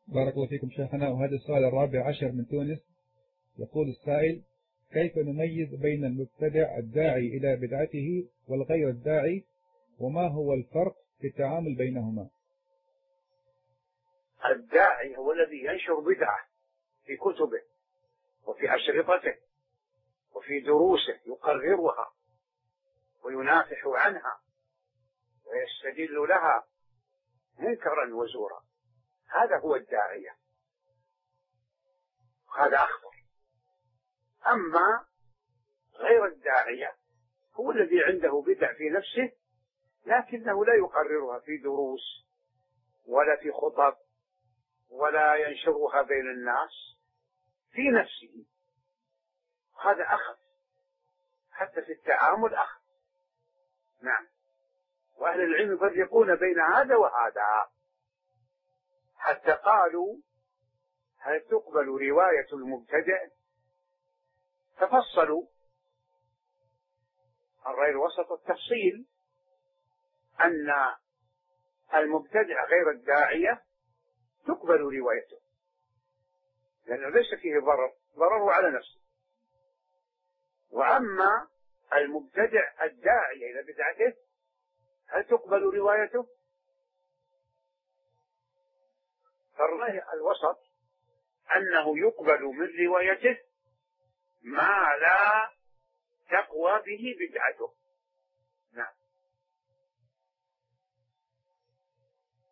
بارك الله فيكم شيخنا. وهذا السؤال الرابع عشر من تونس. يقول السائل: كيف نميز بين المبتدع الداعي إلى بدعته والغير الداعي، وما هو الفرق في التعامل بينهما؟ الداعي هو الذي ينشر بدعة في كتبه وفي أشرطته وفي دروسه، يقررها وينافح عنها ويستدل لها منكرا وزورا. هذا هو الداعية، هذا أخطر. أما غير الداعية هو الذي عنده بدع في نفسه لكنه لا يقررها في دروس ولا في خطب ولا ينشرها بين الناس، في نفسه. هذا أخف، حتى في التعامل أخف. نعم. وأهل العلم يفرقون بين هذا وهذا، حتى قالوا: هل تقبل رواية المبتدع؟ تفصلوا الرأي الوسط التفصيل أن المبتدع غير الداعية تقبل روايته، لأنه ليس فيه ضرره على نفسه. وأما المبتدع الداعية إلى بدعته هل تقبل روايته؟ فالرأي الوسط أنه يقبل من روايته ما لا تقوى به بدعته. نعم.